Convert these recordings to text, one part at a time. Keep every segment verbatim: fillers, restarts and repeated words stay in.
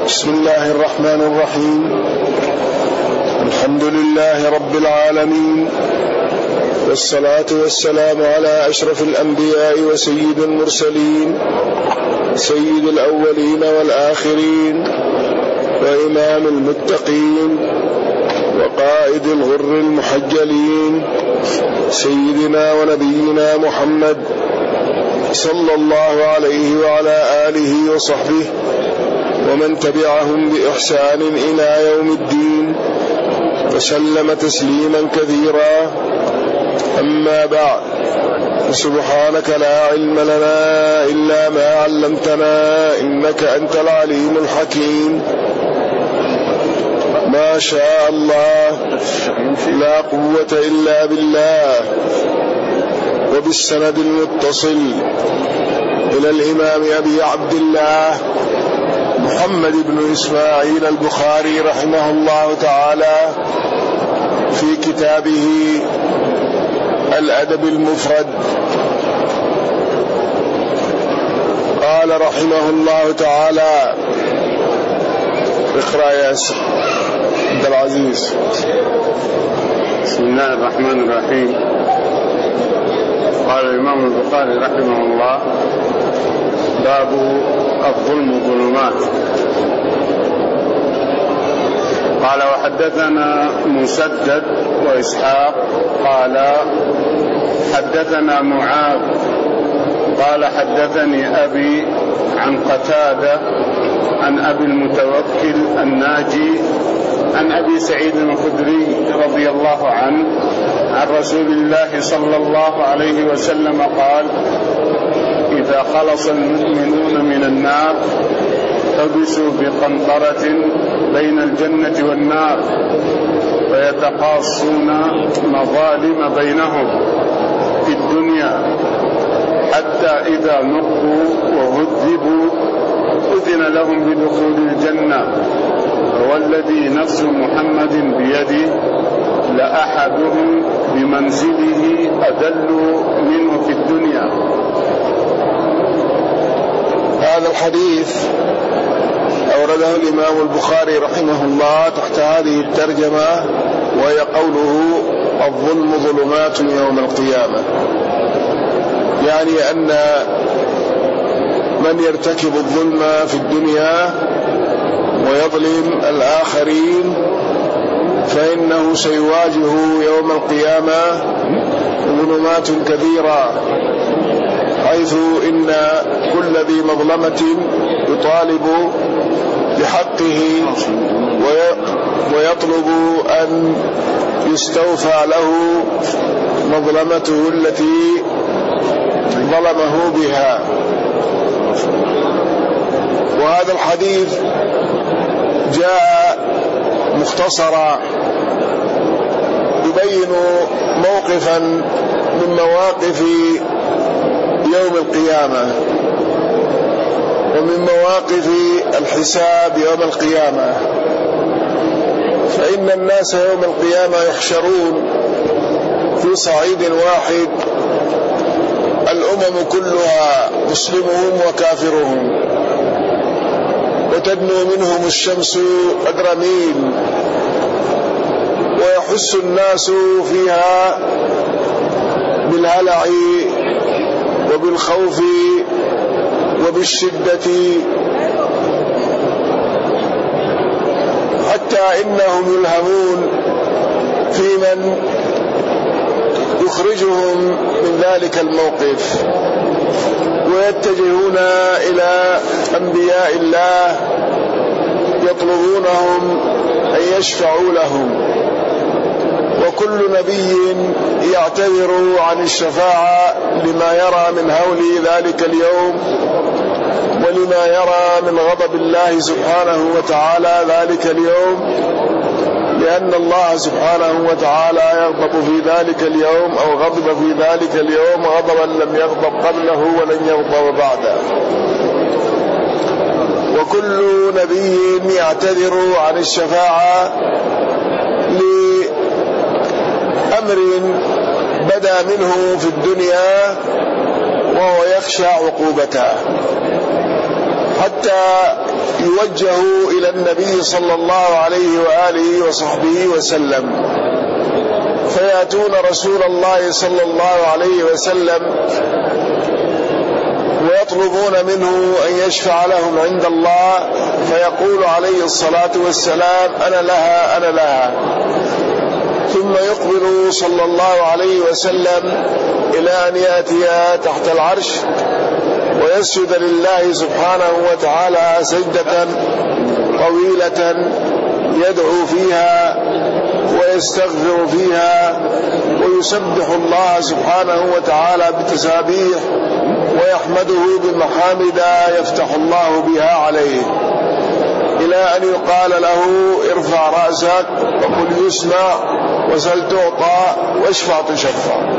بسم الله الرحمن الرحيم. الحمد لله رب العالمين، والصلاة والسلام على أشرف الأنبياء وسيد المرسلين، سيد الأولين والآخرين، وإمام المتقين، وقائد الغر المحجلين، سيدنا ونبينا محمد صلى الله عليه وعلى آله وصحبه ومن تبعهم بإحسان إلى يوم الدين، وسلم تسليما كثيرا. أما بعد، سبحانك لا علم لنا إلا ما علمتنا، إنك أنت العليم الحكيم. ما شاء الله، لا قوة إلا بالله. وبالسند المتصل إلى الإمام أبي عبد الله محمد بن إسماعيل البخاري رحمه الله تعالى في كتابه الأدب المفرد، قال رحمه الله تعالى: اقرأ يا عبد العزيز. بسم الله الرحمن الرحيم. قال الإمام البخاري رحمه الله: باب الظلم ظلمات. قال: وحدثنا مسدد وإسحاق قال حدثنا معاذ قال حدثني أبي عن قتادة عن أبي المتوكل الناجي عن أبي سعيد الخدري رضي الله عنه عن رسول الله صلى الله عليه وسلم قال: إذا خلص المؤمنون من النار حبسوا بقنطرة بين الجنة والنار، ويتقاصون مظالم بينهم في الدنيا، حتى إذا نقوا وهذبوا أذن لهم بدخول الجنة. والذي نفس محمد بيده لأحدهم بمنزله أدل منه في الدنيا. هذا الحديث أورده الإمام البخاري رحمه الله تحت هذه الترجمة، وهي قوله: الظلم ظلمات يوم القيامة. يعني أن من يرتكب الظلم في الدنيا ويظلم الآخرين فإنه سيواجه يوم القيامة ظلمات كثيرة، حيث إن كل ذي مظلمة يطالب بحقه ويطلب أن يستوفى له مظلمته التي ظلمه بها. وهذا الحديث جاء مختصرا يبين موقفا من مواقف يوم القيامة ومن مواقف الحساب يوم القيامة. فإن الناس يوم القيامة يحشرون في صعيد واحد، الأمم كلها مسلمهم وكافرهم، وتدنو منهم الشمس قدر ميل، ويحس الناس فيها بالهلع وبالخوف وبالشدة، حتى إنهم يلهمون في من يخرجهم من ذلك الموقف، ويتجهون إلى أنبياء الله يطلبونهم أن يشفعوا لهم، وكل نبي يعتذر عن الشفاعة لما يرى من هول ذلك اليوم ولما يرى من غضب الله سبحانه وتعالى ذلك اليوم، لأن الله سبحانه وتعالى يغضب في ذلك اليوم أو غضب في ذلك اليوم غضبا لم يغضب قبله ولن يغضب بعده. وكل نبي يعتذر عن الشفاعة لأمر بدا منه في الدنيا وهو يخشى عقوبته، حتى حتى يوجهوا إلى النبي صلى الله عليه وآله وصحبه وسلم، فيأتون رسول الله صلى الله عليه وسلم ويطلبون منه أن يشفع لهم عند الله، فيقول عليه الصلاة والسلام أنا لها أنا لها، ثم يقبل صلى الله عليه وسلم إلى أن يأتي تحت العرش ويسجد لله سبحانه وتعالى سجدة طويلة يدعو فيها ويستغفر فيها ويسبح الله سبحانه وتعالى بتسابيح ويحمده بمحامد يفتح الله بها عليه، إلى أن يقال له ارفع رأسك وقل يسمع وسل تعطى واشفع تشفع،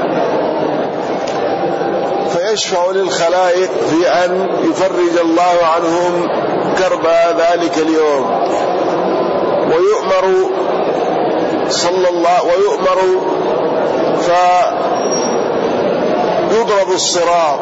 فيشفع للخلائق في أن يفرج الله عنهم كرب ذلك اليوم، ويؤمر صلى الله ويؤمر فيضرب الصراط،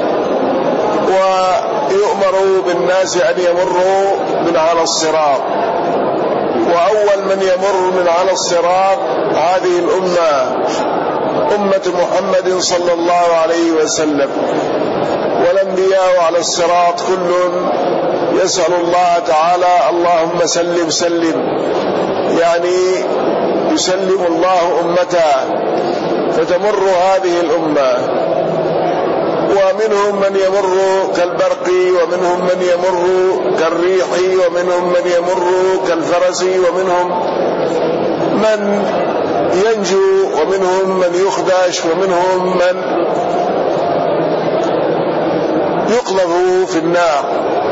ويؤمر بالناس أن يمروا من على الصراط، وأول من يمر من على الصراط هذه الأمة أمة محمد صلى الله عليه وسلم، والأنبياء على الصراط كل يسأل الله تعالى اللهم سلم سلم، يعني يسلم الله أمته، فتمر هذه الأمة، ومنهم من يمر كالبرق، ومنهم من يمر كالريح، ومنهم من يمر كالفرس، ومنهم من ينجو، ومنهم من يخدش، ومنهم من يقذف في النار،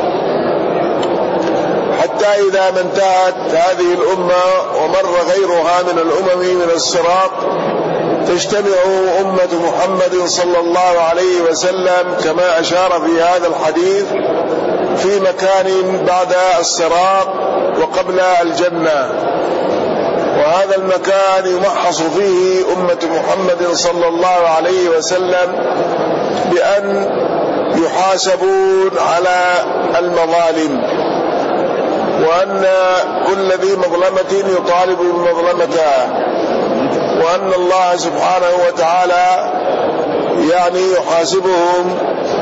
حتى إذا ما انتهت هذه الأمة ومر غيرها من الأمم من الصراط تجتمع أمة محمد صلى الله عليه وسلم كما أشار في هذا الحديث في مكان بعد الصراط وقبل الجنة، وهذا المكان يمحص فيه أمة محمد صلى الله عليه وسلم بأن يحاسبون على المظالم، وأن كل ذي مظلمة يطالب بمظلمته، وأن الله سبحانه وتعالى يعني يحاسبهم،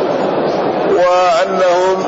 وأنهم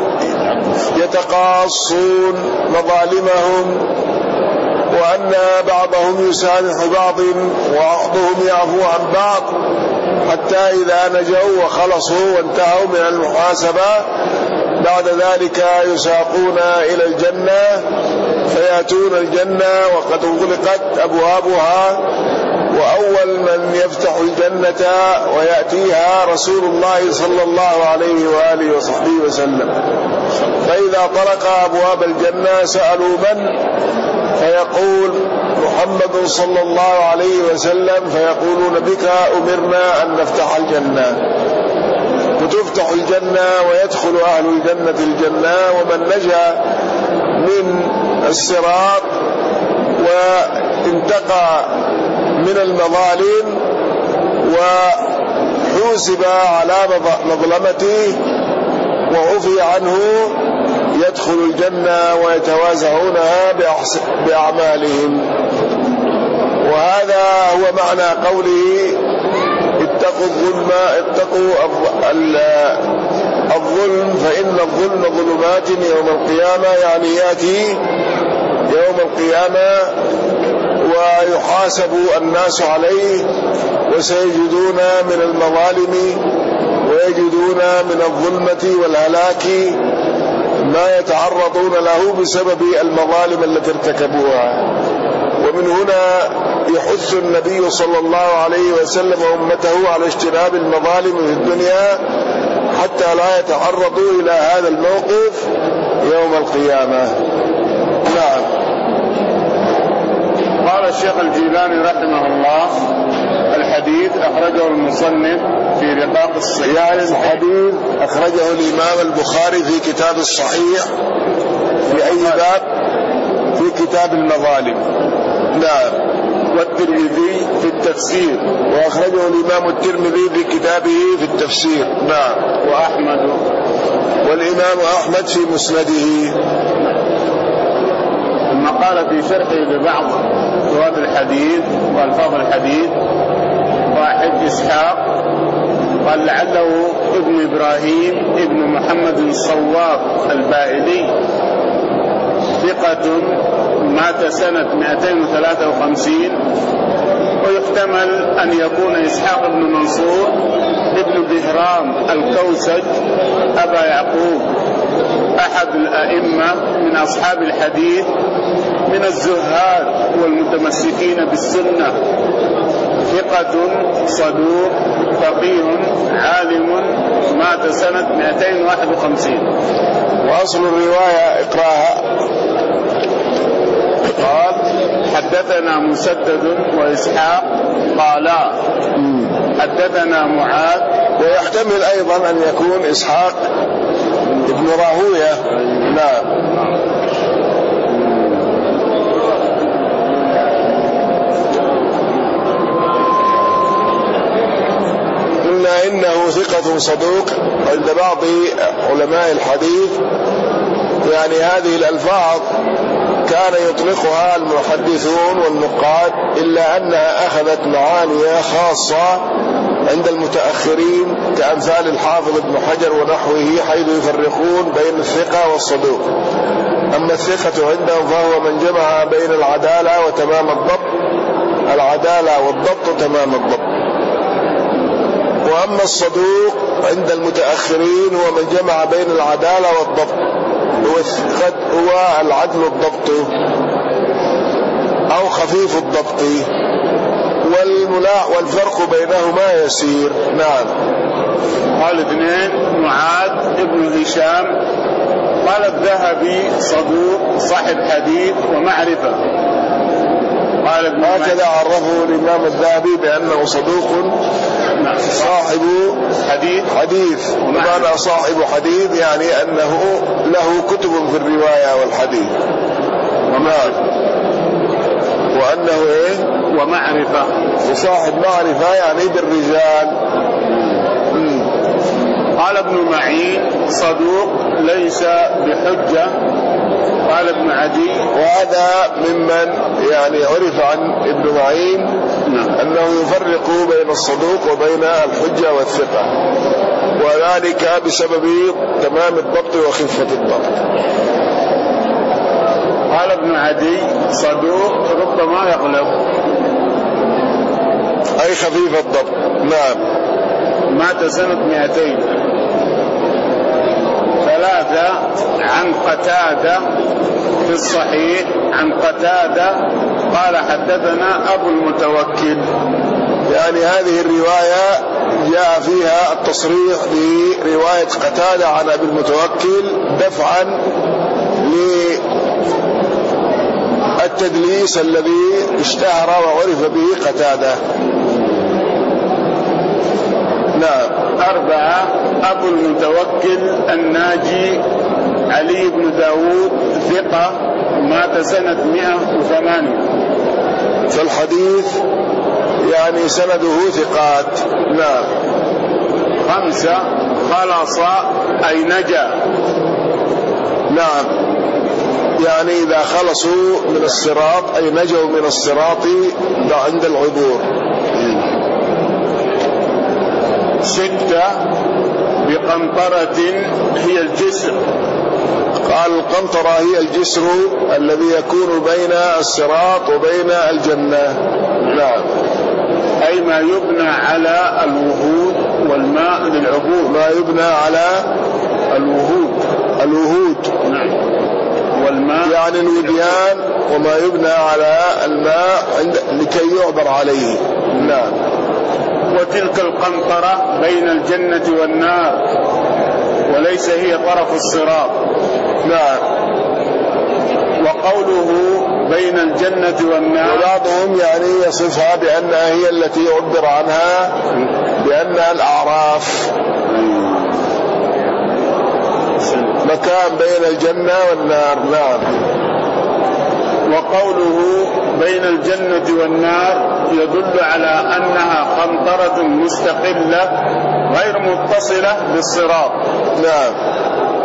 يتقاصون مظالمهم، وأن بعضهم يسامح بعض وبعضهم يعفو عن بعض، حتى إذا نجوا وخلصوا وانتهوا من المحاسبة بعد ذلك يساقون إلى الجنة، فيأتون الجنة وقد أغلقت أبوابها، وأول من يفتح الجنة ويأتيها رسول الله صلى الله عليه وآله وصحبه وسلم، فإذا طرق أبواب الجنة سألوا من؟ فيقول محمد صلى الله عليه وسلم، فيقولون بك أمرنا أن نفتح الجنة، فتفتح الجنة ويدخل أهل الجنة الجنة، ومن نجا من الصراط وانتقى من المظالم وحوسب على مظلمته وعفي عنه يدخل الجنة ويتوازعونها بأعمالهم. وهذا هو معنى قوله اتقوا الظلم اتقوا الظلم فإن الظلم ظلمات يوم القيامة، يعني يأتي يوم القيامة ويحاسب الناس عليه، وسيجدون من المظالم ويجدون من الظلمة والهلاك ما يتعرضون له بسبب المظالم التي ارتكبوها. ومن هنا يحث النبي صلى الله عليه وسلم أمته على اجتناب المظالم في الدنيا حتى لا يتعرضوا إلى هذا الموقف يوم القيامة. نعم. قال الشيخ الجيلاني رحمه الله: الحديث أخرجه المصنف في رقاق الصحيح، يعني الحديث أخرجه الإمام البخاري في كتاب الصحيح في أي باب؟ في كتاب المظالم. نعم. والترمذي في التفسير، وأخرجه الإمام الترمذي في كتابه في التفسير. نعم. وأحمد والإمام أحمد في مسنده. ثم قال في شرحه لبعض رواد الحديث والفاظ الحديث: واحد إسحاق، قال لعله ابن إبراهيم ابن محمد الصواب البائلي، ثقة، مات سنة مئتين وثلاثة وخمسين، ويحتمل أن يكون إسحاق بن منصور ابن بهرام الكوسج أبا يعقوب، أحد الأئمة من أصحاب الحديث من الزهاد والمتمسكين بالسنة، ثقة صدوق فقيه عالم، مات سنة مئتين وواحد وخمسين. وأصل الرواية اقراها. قال: حدثنا مسدد وإسحاق قالا حدثنا معاذ. ويحتمل أيضا أن يكون إسحاق ابن راهوية. نعم. قلنا إنه ثقة صدوق عند بعض علماء الحديث، يعني هذه الألفاظ كان يطلقها المحدثون والنقاد، إلا أنها أخذت معاني خاصة عند المتأخرين كأمثال الحافظ ابن حجر ونحوه، حيث يفرقون بين الثقة والصدوق. أما الثقة عندهم فهو من جمع بين العدالة وتمام الضبط، العدالة والضبط تمام الضبط. وأما الصدوق عند المتأخرين هو من جمع بين العدالة والضبط، قد هو العدل الضبط أو خفيف الضبط، والفرق بينهما يسير. نعم. قال اثنين: معاذ ابن هشام، قال الذهبي صدوق صاحب حديث ومعرفة. قال هكذا عرفه الإمام الذهبي بأنه صدوق صاحب حديث حديث ومعنى صاحب حديث يعني أنه له كتب في الرواية والحديث. وما وأنه إيه؟ ومعرفة، وصاحب معرفة يعني بالرجال. مم. قال ابن معين صدوق ليس بحجة. قال ابن عدي، وهذا ممن يعني عرف عن ابن معين أنه يفرق بين الصدوق وبين الحجة والثقة، وذلك بسبب تمام الضبط وخفة الضبط. قال ابن عدي صدوق ربما يغلب، أي خفيف الضبط. نعم. مات سنة مئتين. ثلاثة عن قتادة في الصحيح، عن قتادة قال حدثنا أبو المتوكل. يعني هذه الرواية جاء فيها التصريح برواية قتادة عن أبي المتوكل دفعا للتدليس الذي اشتهر وعرف به قتادة. نعم. أربعة أبو المتوكل الناجي علي بن داود، ثقة، مات سنة مئة وثمانية. فالحديث يعني سنده ثقات. نعم. خمسة خلص أي نجا. نعم، يعني إذا خلصوا من الصراط أي نجوا من الصراط عند العبور. ستة بقنطرة هي الجسر. قال القنطرة هي الجسر الذي يكون بين الصراط وبين الجنة. نعم. أي ما يبنى على الوهود والماء للعبور. ما يبنى على الوهود الوهود نعم. والماء يعني الوديان، وما يبنى على الماء عند لكي يعبر عليه. نعم. وتلك القنطرة بين الجنة والنار، وليس هي طرف الصراط. نعم. وقوله بين الجنة والنار، وبعضهم يعني يصفها بأنها هي التي يعبر عنها بأنها الأعراف، مكان بين الجنة والنار. نعم. وقوله بين الجنة والنار يدل على أنها قنطرة مستقلة غير متصلة بالصراط. نعم.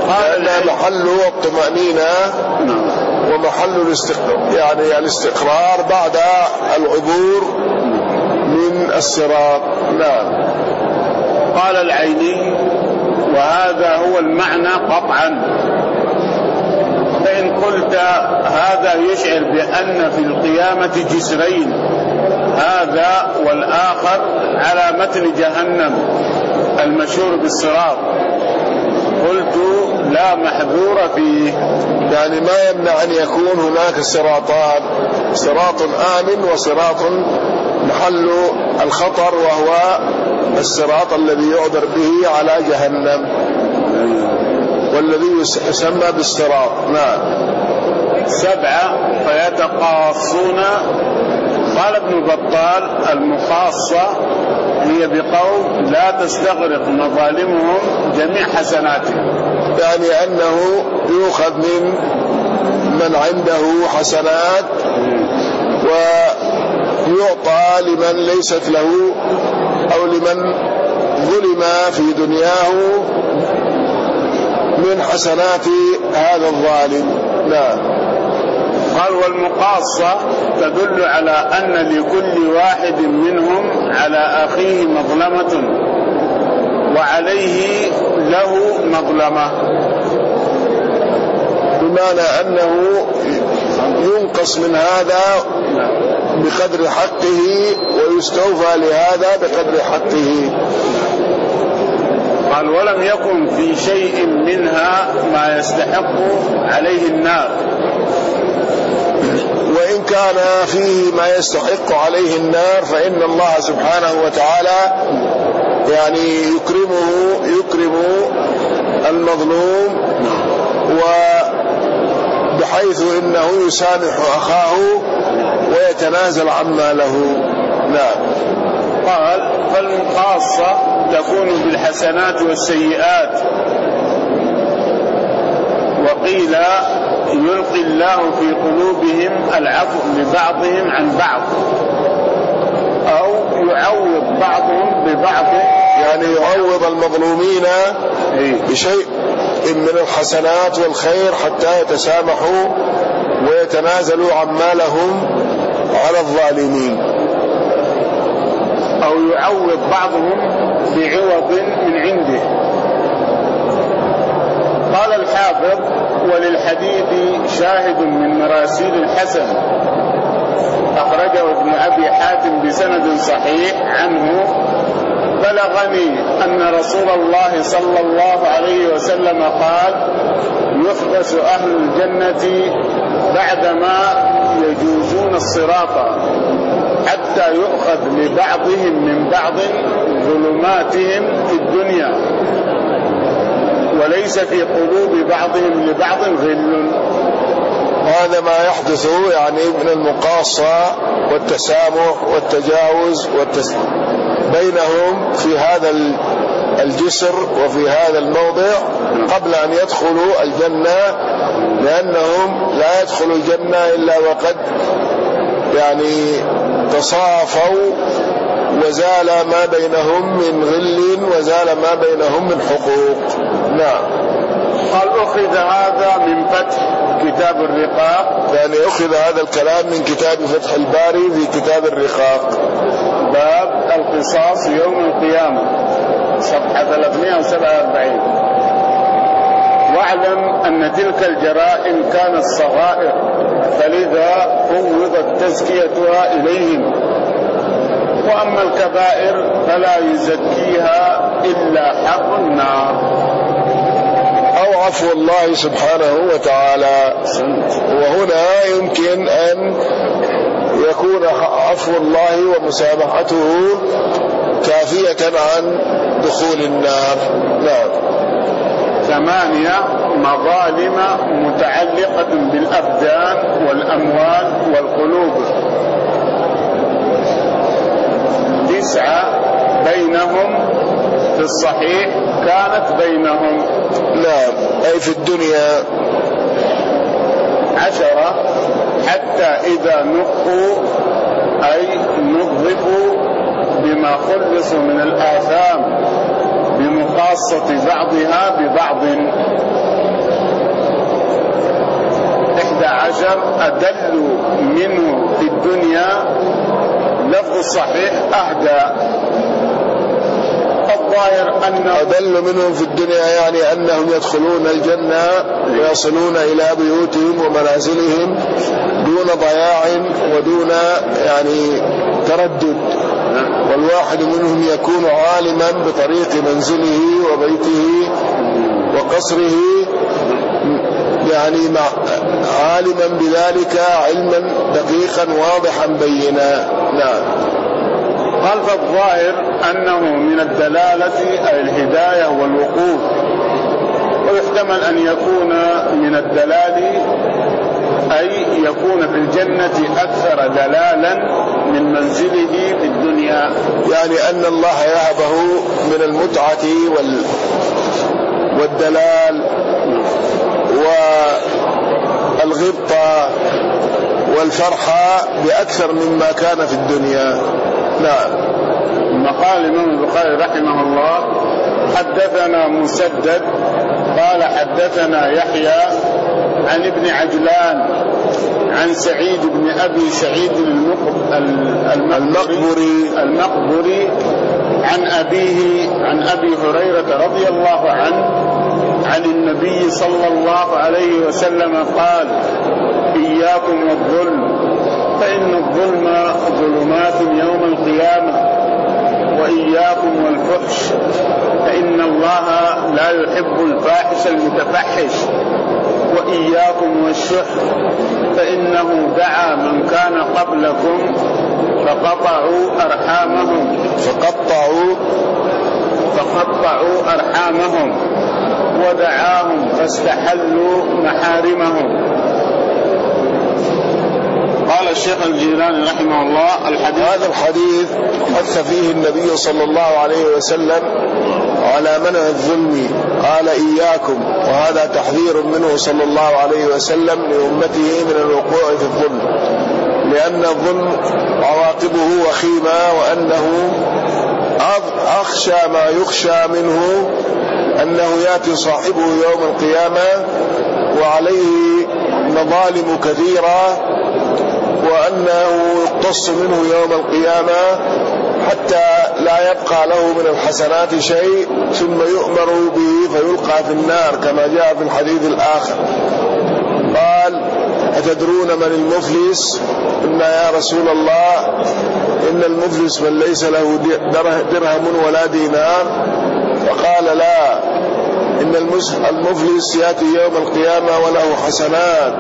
لأنها محل الطمأنينة ومحل الاستقرار، يعني الاستقرار بعد العبور من الصراط. نعم. قال العيني: وهذا هو المعنى قطعا. فإن قلت هذا يشعر بأن في القيامة جسرين، هذا والآخر على متن جهنم المشهور بالصراط، قلت لا محذور فيه. يعني ما يمنع أن يكون هناك صراطان، صراط آمن وصراط محل الخطر، وهو الصراط الذي يعبر به على جهنم والذي يسمى بالصراط. نعم. سبعة: فيتقاصون. قال ابن بطال: المخاصة هي بقول لا تستغرق مظالمهم جميع حسناتهم، يعني أنه يؤخذ من من عنده حسنات ويعطى لمن ليست له، أو لمن ظلم في دنياه من حسنات هذا الظالم. نعم. قال: والمقاصة تدل على أن لكل واحد منهم على أخيه مظلمة وعليه له مظلمة، بمعنى أنه ينقص من هذا بقدر حقه ويستوفى لهذا بقدر حقه. قال: ولم يكن في شيء منها ما يستحق عليه النار، وإن كان فيه ما يستحق عليه النار فإن الله سبحانه وتعالى يعني يكرمه يكرم المظلوم، وبحيث إنه يسامح أخاه ويتنازل عما له. نعم. قال: فالمقاصة تكون بالحسنات والسيئات. وقيل: يلقي الله في قلوبهم العفو لبعضهم عن بعض، أو يعوض بعضهم ببعض، يعني يعوض المظلومين بشيء من الحسنات والخير حتى يتسامحوا ويتنازلوا عما لهم على الظالمين، أو يعوض بعضهم بعوض من عنده. قال الحافظ: وللحديث شاهد من مراسيل الحسن أخرجه ابن أبي حاتم بسند صحيح عنه: بلغني أن رسول الله صلى الله عليه وسلم قال: يحبس أهل الجنة بعدما يجوزون الصراط حتى يؤخذ لبعضهم من بعض ظلماتهم في الدنيا، وليس في قلوب بعضهم لبعض غل. هذا ما يحدث يعني من المقاصة والتسامح والتجاوز والتس... بينهم في هذا الجسر وفي هذا الموضع قبل أن يدخلوا الجنة، لأنهم لا يدخلوا الجنة إلا وقد يعني تصافوا وزال ما بينهم من غل وزال ما بينهم من حقوق. نعم. قال: أخذ هذا من فتح كتاب الرقاق، يعني أخذ هذا الكلام من كتاب فتح الباري في كتاب الرقاق، باب القصاص يوم القيامة، صفحة ثلاثمائة وسبعة وأربعين. واعلم أن تلك الجرائم كانت صغائر، فلذا فوضت تزكيتها إليهم، وأما الكبائر فلا يزكيها إلا حق النار أو عفو الله سبحانه وتعالى. وهنا يمكن أن يكون عفو الله ومسامحته كافية عن دخول النار. نعم. ثمانية: مظالم متعلقة بالأبدان والأموال والقلوب. تسعة: بينهم في الصحيح كانت بينهم. نعم، أي في الدنيا. عشرة: حتى إذا نقوا أي نظفوا بما خلصوا من الآثام بمقاصة بعضها ببعض. الظاهر أدل منه في الدنيا لفظ الصحيح أهدى. الظاهر أنه أدل منهم في الدنيا يعني أنهم يدخلون الجنة ويصلون إلى بيوتهم ومنازلهم دون ضياع ودون يعني تردد، والواحد منهم يكون عالما بطريق منزله وبيته وقصره، يعني مع عالما بذلك علما دقيقا واضحا بينا. نعم. قال فالظاهر أنه من الدلالة أي الهداية والوقوف، ويحتمل أن يكون من الدلال أي يكون في الجنة أكثر دلالا من منزله في الدنيا، يعني أن الله يهبه من المتعة وال والدلال والغبطة والفرحة بأكثر مما كان في الدنيا. نعم. قال الإمام البخاري رحمه الله حدثنا مسدد قال حدثنا يحيى عن ابن عجلان عن سعيد بن أبي سعيد المقبري المقبري عن أبيه عن أبي هريرة رضي الله عنه عن النبي صلى الله عليه وسلم قال إياكم والظلم فإن الظلم ظلمات يوم القيامة، وإياكم والفحش فإن الله لا يحب الفاحش المتفحش، وإياكم والشح فإنه دعا من كان قبلكم فقطعوا أرحامهم فقطعوا فقطعوا أرحامهم ودعاهم فاستحلوا محارمهم. قال الشيخ الجيلاني رحمه الله الحديث هذا الحديث حث فيه النبي صلى الله عليه وسلم على منع الظلم، قال إياكم، وهذا تحذير منه صلى الله عليه وسلم لأمته من الوقوع في الظلم، لأن الظلم عواقبه وخيمة، وأنه أخشى ما يخشى منه أنه يأتي صاحبه يوم القيامة وعليه مظالم كثيرة، وأنه يقتص منه يوم القيامة حتى لا يبقى له من الحسنات شيء، ثم يؤمر به فيلقى في النار كما جاء في الحديث الآخر. قال أتدرون من المفلس؟ قلنا يا رسول الله إن المفلس من ليس له درهم ولا دينار. فقال لا، إن المفلس يأتي يوم القيامة وله حسنات،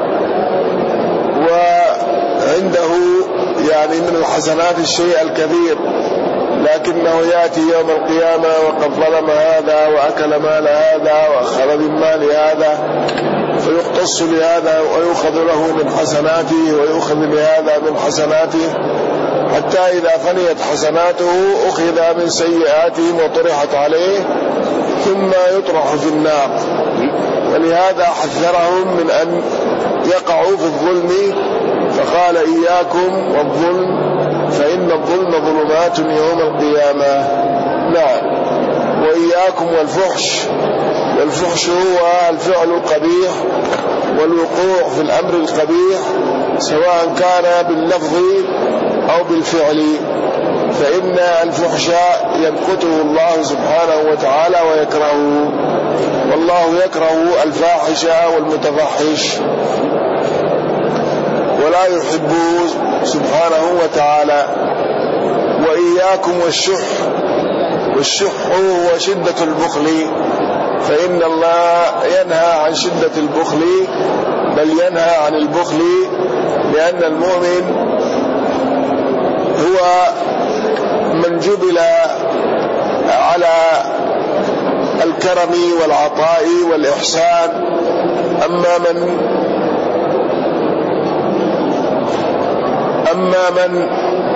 وعنده يعني من الحسنات الشيء الكثير، لكنه يأتي يوم القيامة وقد ظلم هذا وأكل مال هذا وأخذ من مال هذا، فيقتص لهذا ويؤخذ له من حسناته ويؤخذ لهذا من حسناته، حتى إذا فنيت حسناته أخذ من سيئاتهم وطرحت عليه ثم يطرح في النار. ولهذا حذرهم من أن يقعوا في الظلم، فقال إياكم والظلم فإن الظلم ظلمات يوم القيامة. نعم. وإياكم والفحش، والفحش هو الفعل القبيح والوقوع في الأمر القبيح سواء كان باللفظ أو بالفعل، فإن الفحش يمقته الله سبحانه وتعالى ويكرهه، والله يكره الفاحش والمتفحش ولا يحبه سبحانه وتعالى. وإياكم والشح، والشح هو شدة البخل، فإن الله ينهى عن شدة البخل، بل ينهى عن البخل، لأن المؤمن هو من جبل على الكرم والعطاء والإحسان. أما من أما من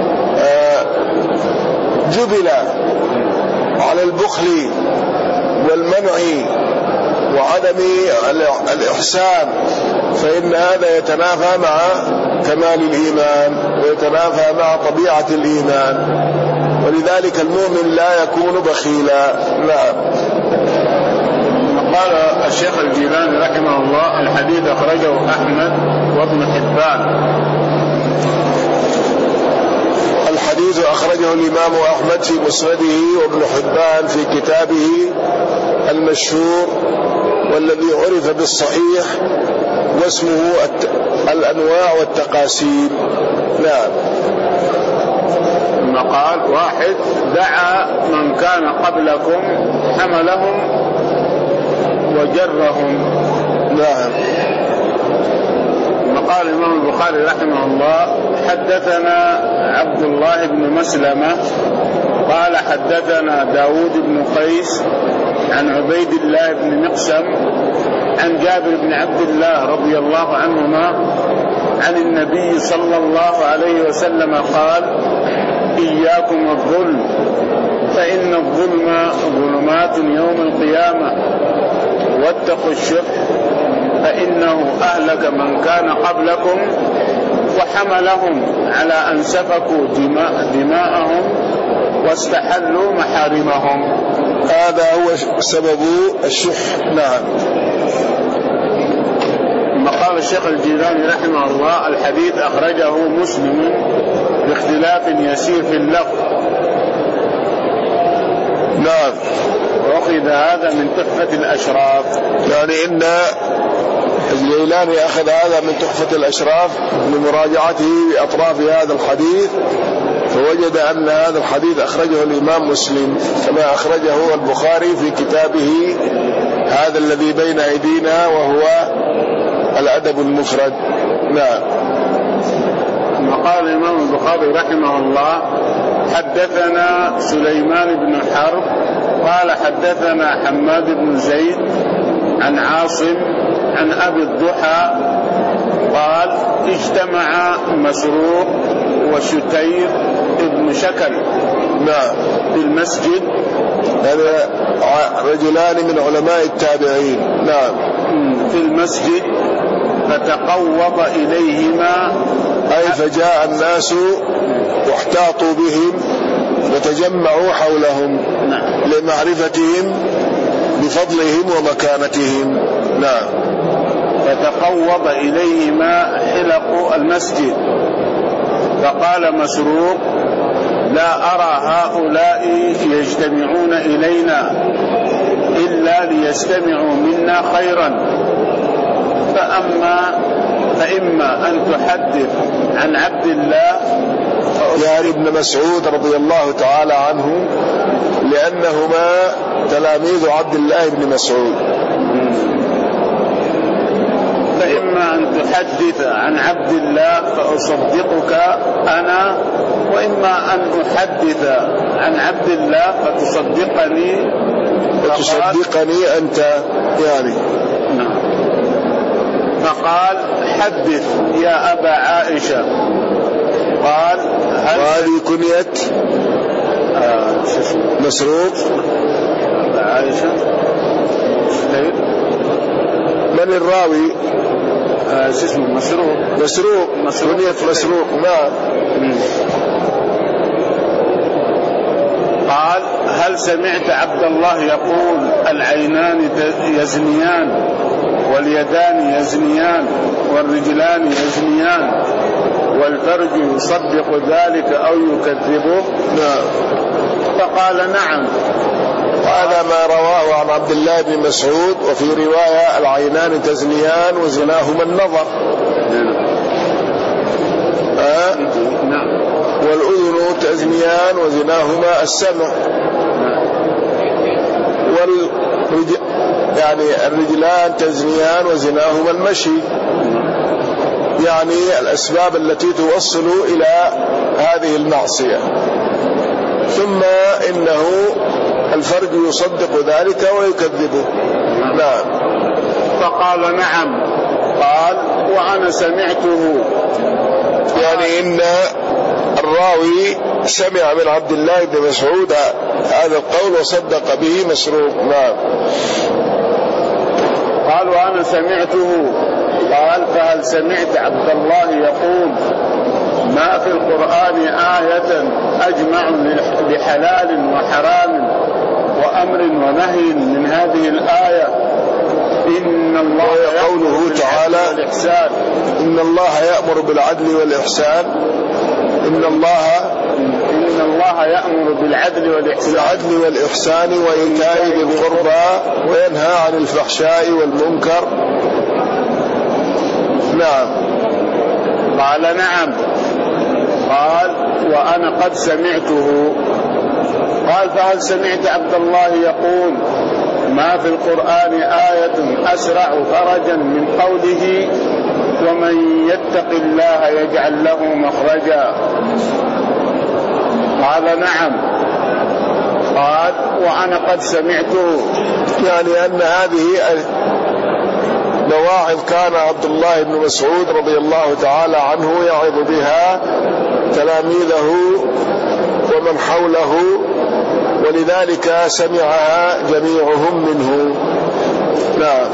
جبل على البخل والمنع وعدم الإحسان، فإن هذا يتنافى مع كمال الإيمان ويتنافى مع طبيعة الإيمان، ولذلك المؤمن لا يكون بخيلا. نعم. قال الشيخ الجيلاني رحمه الله الحديث أخرجه أحمد وابن حبان. الحديث أخرجه الإمام أحمد في مسنده وابن حبان في كتابه المشهور والذي عرف بالصحيح واسمه الأنواع والتقاسيم. نعم. ثم قال واحد دعا من كان قبلكم حملهم وجرهم. نعم. ثم قال الإمام البخاري رحمه الله حدثنا عبد الله بن مسلمة قال حدثنا داود بن قيس عن عبيد الله بن مقسم عن جابر بن عبد الله رضي الله عنهما عن النبي صلى الله عليه وسلم قال إياكم الظلم فإن الظلم ظلمات يوم القيامة واتقوا الشح فإنه أهلك من كان قبلكم وحملهم على أن سفكوا دماء دماءهم واستحلوا محارمهم. هذا هو سبب الشح. نعم. ثم قال الشيخ الجيلاني رحمه الله الحديث أخرجه مسلم باختلاف يسير في اللفظ. نعم. وأخذ هذا من تحفة الأشراف. يعني إن الجيلاني أخذ هذا من تحفة الأشراف لمراجعته بأطراف هذا الحديث فوجد أن هذا الحديث أخرجه الإمام مسلم كما أخرجه البخاري في كتابه هذا الذي بين أيدينا وهو الأدب المفرد. نعم. وقال الإمام البخاري رحمه الله حدثنا سليمان بن حرب قال حدثنا حماد بن زيد عن عاصم عن أبي الضحى قال اجتمع مسروق وشتير ابن شكل نعم في المسجد. هذا رجلان من علماء التابعين. نعم. في المسجد فتقوض إليهما أي فجاء الناس واحتاطوا بهم وتجمعوا حولهم نعم. لمعرفتهم بفضلهم ومكانتهم. نعم. فتقوض إليهما حلق المسجد فقال مسروق لا أرى هؤلاء يجتمعون إلينا إلا ليستمعوا منا خيرا فأما فإما أن تحدث عن عبد الله يعني ابن مسعود رضي الله تعالى عنه لأنهما تلاميذ عبد الله بن مسعود. فإما أن تحدث عن عبد الله فأصدقك أنا وإما أن أحدث عن عبد الله فتصدقني فتصدقني أنت يعني. نعم. فقال حدث يا أبا عائشة. قال وهذه كنية آه مسروق أبا عائشة. من الراوي؟ آه اسمه مسروق. مسروق كنية مسروق. نعم. قال هل سمعت عبد الله يقول العينان يزنيان واليدان يزنيان والرجلان يزنيان والفرج يصدق ذلك أو يكذبه؟ نعم. فقال نعم. وهذا ما رواه عن عبد الله بن مسعود وفي رواية العينان تزنيان وزناهما النظر. آه؟ نعم. والأذن تزنيان وزناهما السمع. والرجل يعني الرجلان تزنيان وزناهما المشي يعني الأسباب التي توصل إلى هذه المعصية. ثم إنه الفرج يصدق ذلك ويكذبه. نعم. فقال نعم. قال وأنا سمعته يعني إن الراوي سمع من عبد الله بن مسعود هذا القول وصدق به مسروق. نعم. قال وأنا سمعته. قال فهل سمعت عبد الله يقول ما في القرآن آية أجمع لحلال وحرام وأمر ونهي من هذه الآية إن الله قوله تعالى إن الله يأمر بالعدل والإحسان. إن الله إن الله يأمر بالعدل والإحسان بالعدل والإحسان وإيتاء ذي القربى وينهى عن الفحشاء والمنكر. نعم. قال نعم. قال وأنا قد سمعته. قال فهل سمعت عبد الله يقول ما في القرآن آية أسرع فرجا من قوله ومن يتق الله يجعل له مخرجا؟ قال نعم. قال وأنا قد سمعته. يعني أن هذه مواعظ كان عبد الله بن مسعود رضي الله تعالى عنه يعظ بها تلاميذه ومن حوله، ولذلك سمعها جميعهم منه. نعم.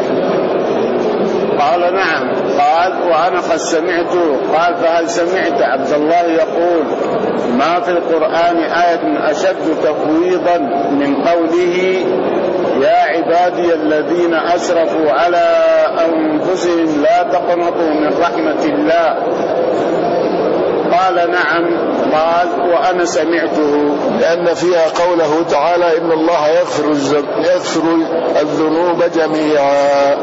قال نعم. قال وأنا قد سمعته. قال فهل سمعت عبد الله يقول ما في القرآن آية أشد تفويضا من قوله يا عبادي الذين أسرفوا على أنفسهم لا تقنطوا من رحمة الله؟ قال نعم. قال وأنا سمعته. لأن فيها قوله تعالى إن الله يغفر يغفر الذنوب جميعا،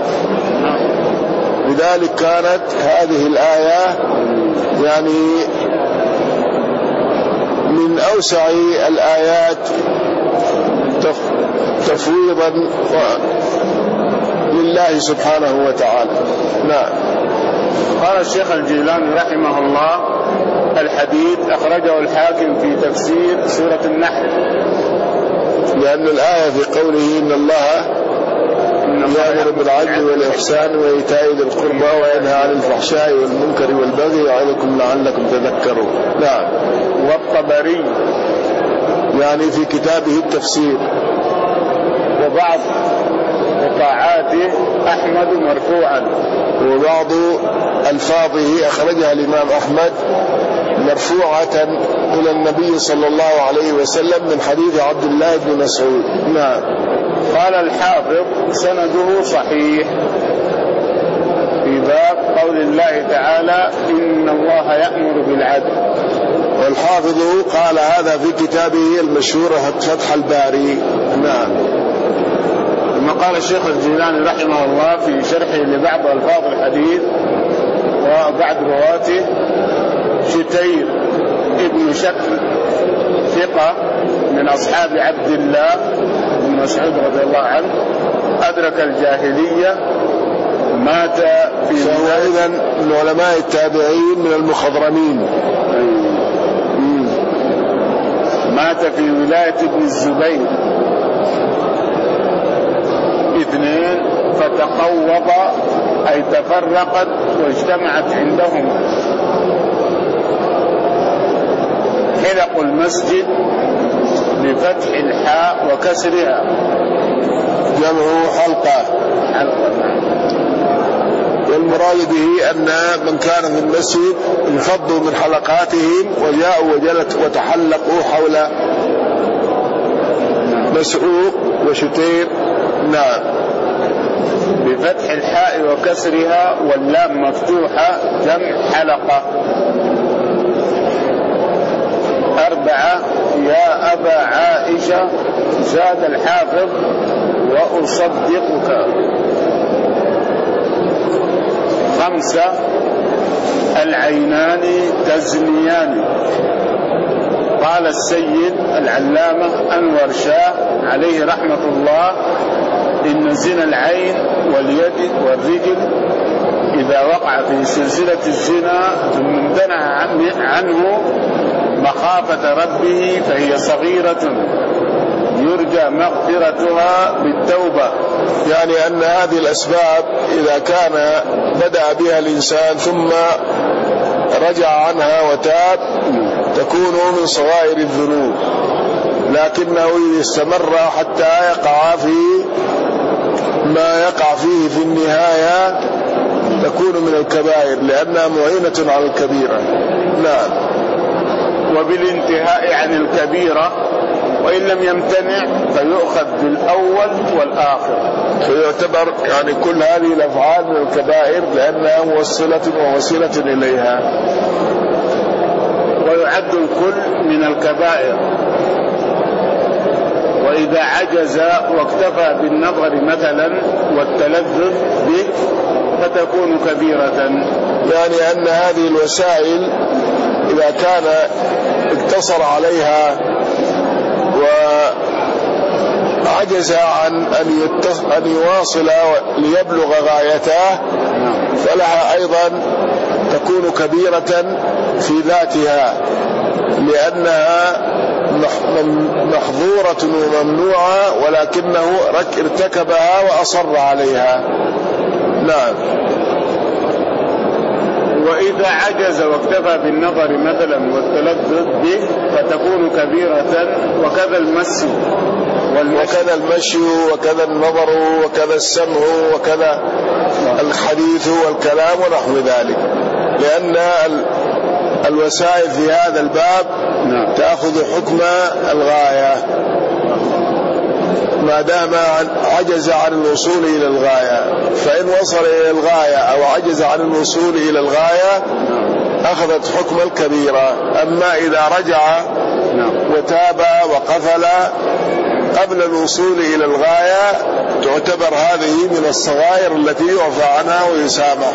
لذلك كانت هذه الآية يعني من أوسع الآيات تفويضا لله سبحانه وتعالى. نعم. قال الشيخ الجيلاني رحمه الله الحديث أخرجه الحاكم في تفسير سورة النحل، لأن الآية في قوله إن الله يأمر بالعدل والإحسان وإيتاء ذي القربى وينهى عن الفحشاء والمنكر والبغي يعظكم لعلكم تذكرون. نعم. والطبري يعني في كتابه التفسير. وبعض وقاعاته أحمد مرفوعا، وبعض ألفاظه أخرجها الإمام أحمد مرفوعة إلى النبي صلى الله عليه وسلم من حديث عبد الله بن مسعود. نعم. قال الحافظ سنده صحيح في باب قول الله تعالى إن الله يأمر بالعدل. والحافظ قال هذا في كتابه المشهور فتح الباري. نعم. ثم قال الشيخ الجيلاني رحمه الله في شرحه لبعض ألفاظ الحديث وبعد رواته شتير ابن شكل ثقة من أصحاب عبد الله بن مسعود رضي الله عنه أدرك الجاهلية مات في فهو إذن من علماء التابعين من المخضرمين. مات في ولاية ابن الزبير اثنين فتقوض أي تفرقت واجتمعت عندهم حلق المسجد بفتح الحاء وكسرها جمع حلقة. حلقة. والمراد به أن من كان في المسجد انفضوا من حلقاتهم وجاءوا وجلت وتحلقوا حول مسعوق وشتير. نعم. بفتح الحاء وكسرها واللام مفتوحة جمع حلقة. أربعة يا أبا عائشة زاد الحافظ وأصدقك. خمسة العينان تزنيان. قال السيد العلامة أنور شاه عليه رحمة الله إن زنا العين واليد والرجل إذا وقع في سلسلة الزنا ثم امتنع عنه مخافة ربه فهي صغيرة يرجى مغفرتها بالتوبة. يعني أن هذه الأسباب إذا كان بدأ بها الإنسان ثم رجع عنها وتاب تكون من صغائر الذنوب، لكنه إذا استمر حتى يقع في ما يقع فيه في النهاية تكون من الكبائر لأنها معينة على الكبيرة. نعم. وبالانتهاء عن الكبيرة وإن لم يمتنع فيؤخذ بالأول والآخر. فيعتبر يعني كل هذه الأفعال من الكبائر لأنها موصلة ووسيلة إليها. ويعد الكل من الكبائر. وإذا عجز واكتفى بالنظر مثلا والتلذذ به فتكون كبيرة. يعني أن هذه الوسائل إذا كان اقتصر عليها وعجز عن أن يواصل ليبلغ غايته فلها أيضا تكون كبيرة في ذاتها لأنها محظورة وممنوعة ولكنه ارتكبها وأصر عليها. نعم. وإذا عجز واكتفى بالنظر مثلا والتلذذ به فتكون كبيرة. وكذا المس وكذا المشي وكذا النظر وكذا السمع وكذا الحديث والكلام ونحو ذلك، لأن الوسائل في هذا الباب تأخذ حكم الغاية ما دام عجز عن الوصول إلى الغاية، فإن وصل إلى الغاية أو عجز عن الوصول إلى الغاية أخذت حكم الكبيرة. أما إذا رجع وتاب وقفل قبل الوصول إلى الغاية تعتبر هذه من الصغائر التي يعفى عنها ويسامح.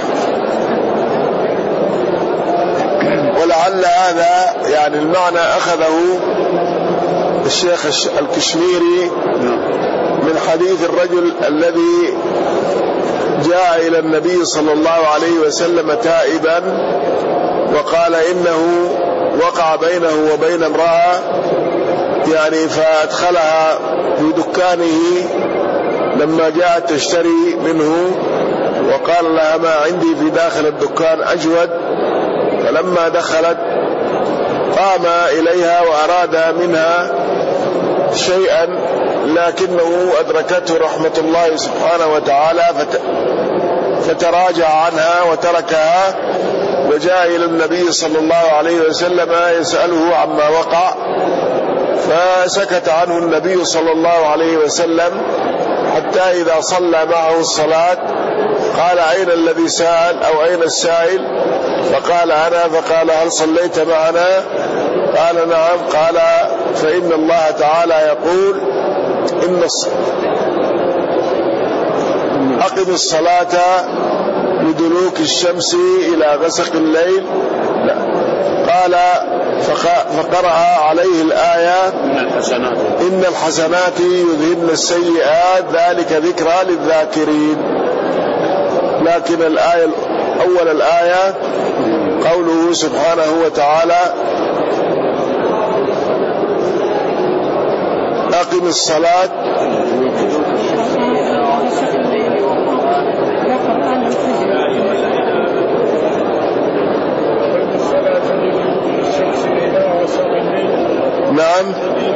ولعل هذا يعني المعنى أخذه الشيخ الكشميري من حديث الرجل الذي جاء إلى النبي صلى الله عليه وسلم تائبا وقال إنه وقع بينه وبين امرأة يعني فأدخلها في دكانه لما جاءت تشتري منه وقال لها ما عندي في داخل الدكان أجود، فلما دخلت قام إليها وأراد منها شيئا لكنه أدركته رحمة الله سبحانه وتعالى فتراجع عنها وتركها وجاء إلى النبي صلى الله عليه وسلم يسأله عما وقع، فسكت عنه النبي صلى الله عليه وسلم حتى إذا صلى معه الصلاة قال أين الذي سأل أو أين السائل؟ فقال أنا. فقال هل صليت معنا؟ قال نعم. قال فإن الله تعالى يقول إن أقم الصلاة لدلوك الشمس إلى غسق الليل. لا. قال فقرأ عليه الآية إن الحسنات يذهبن السيئات ذلك ذكرى للذاكرين. لكن الآية أول الآية قوله سبحانه وتعالى أقم الصلاة نعم.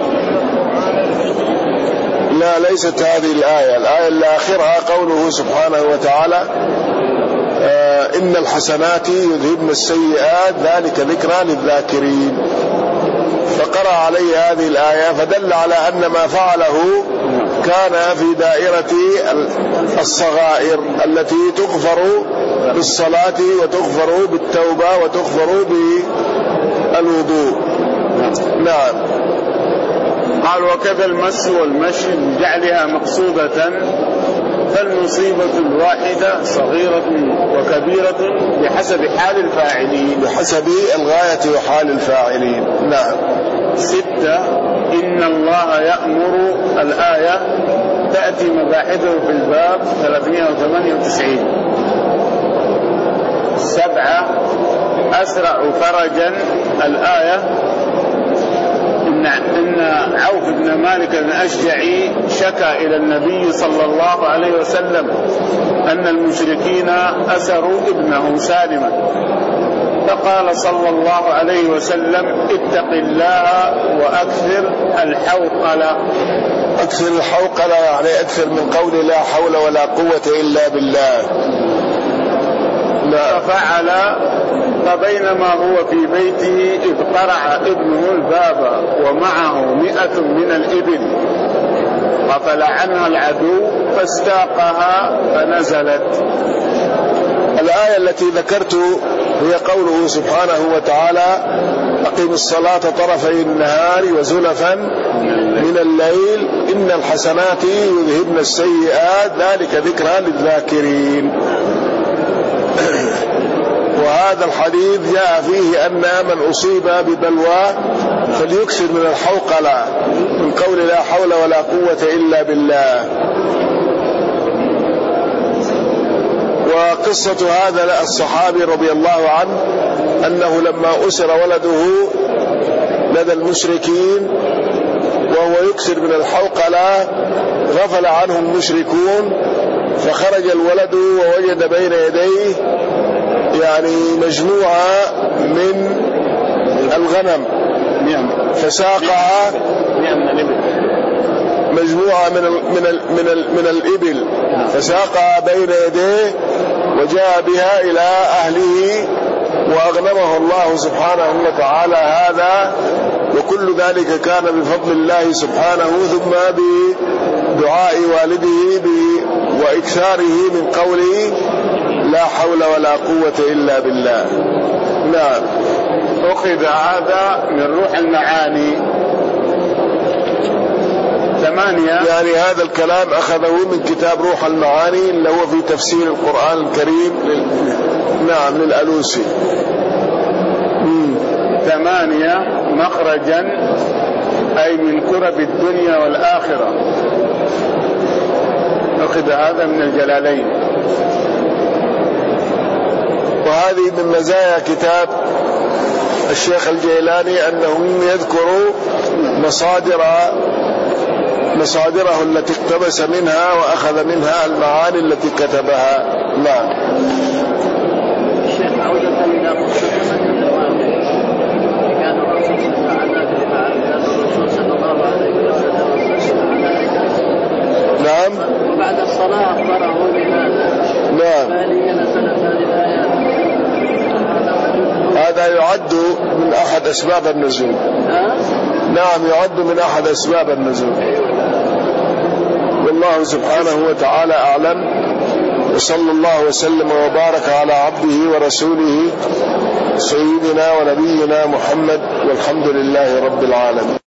لا ليست هذه الآية. الآية اللي آخرها قوله سبحانه وتعالى آه إن الحسنات يذهبن السيئات ذلك ذكرى للذاكرين. فقرأ عليه هذه الآية فدل على أن ما فعله كان في دائرة الصغائر التي تغفر بالصلاة وتغفر بالتوبة وتغفر بالوضوء. نعم. قال وكذا المس والمشي بجعلها مقصودة فالمصيبة الواحدة صغيرة وكبيرة بحسب حال الفاعلين بحسب الغاية وحال الفاعلين. نعم. ستة إن الله يأمر الآية تأتي مباحثه في الباب ثلاثمائة وثمانية وتسعين. سبعة أسرع فرجا الآية إن, إن عوف بن مالك الأشجعي شكى إلى النبي صلى الله عليه وسلم أن المشركين أسروا ابنه سالما، فقال صلى الله عليه وسلم اتق الله وأكثر الحوقلة. أكثر الحوقلة يعني أكثر من قول لا حول ولا قوة إلا بالله. لا. ففعل فبينما هو في بيته إذ قرع ابنه الباب ومعه مئة من الإبل ففل عنها العدو فاستاقها فنزلت. الآية التي ذكرت هي قوله سبحانه وتعالى: أقم الصلاة طرفي النهار وزلفا من الليل إن الحسنات يذهبن السيئات ذلك ذكرى للذاكرين. وهذا الحديث جاء فيه أن من أصيب ببلوى فليكثر من الحوقلة من قول لا حول ولا قوة إلا بالله. وقصة هذا الصحابي رضي الله عنه أنه لما أسر ولده لدى المشركين وهو يكثر من الحوقلة غفل عنه المشركون، فخرج الولد ووجد بين يديه يعني مجموعة من الغنم فساقها، مجموعة من ال من ال من, ال من الإبل فساقها بين يديه وجاء بها إلى أهله وأغنمه الله سبحانه وتعالى هذا، وكل ذلك كان بفضل الله سبحانه ثم بدعاء والده وإكثاره من قوله لا حول ولا قوة إلا بالله. نعم. أخذ هذا من روح المعاني. ثمانية، يعني هذا الكلام أخذه من كتاب روح المعاني اللي هو في تفسير القرآن الكريم لل... نعم للألوسي. مم. ثمانية، مخرجا أي من كرب الدنيا والآخرة. أخذ هذا من الجلالين. وهذه من مزايا كتاب الشيخ الجيلاني أنه يذكر مصادر مصادره التي اقتبس منها وأخذ منها المعاني التي كتبها. نعم. الشيخ عودة إلى قصة كان الرسول صلى الله عليه وسلم. نعم. وبعد الصلاة أخبره بهذا. نعم. فهل نزلت هذه الآيات؟ هذا يعد من أحد أسباب النزول. نعم يعد من أحد أسباب النزول. والله سبحانه وتعالى أعلم، وصلى الله وسلم وبارك على عبده ورسوله سيدنا ونبينا محمد، والحمد لله رب العالمين.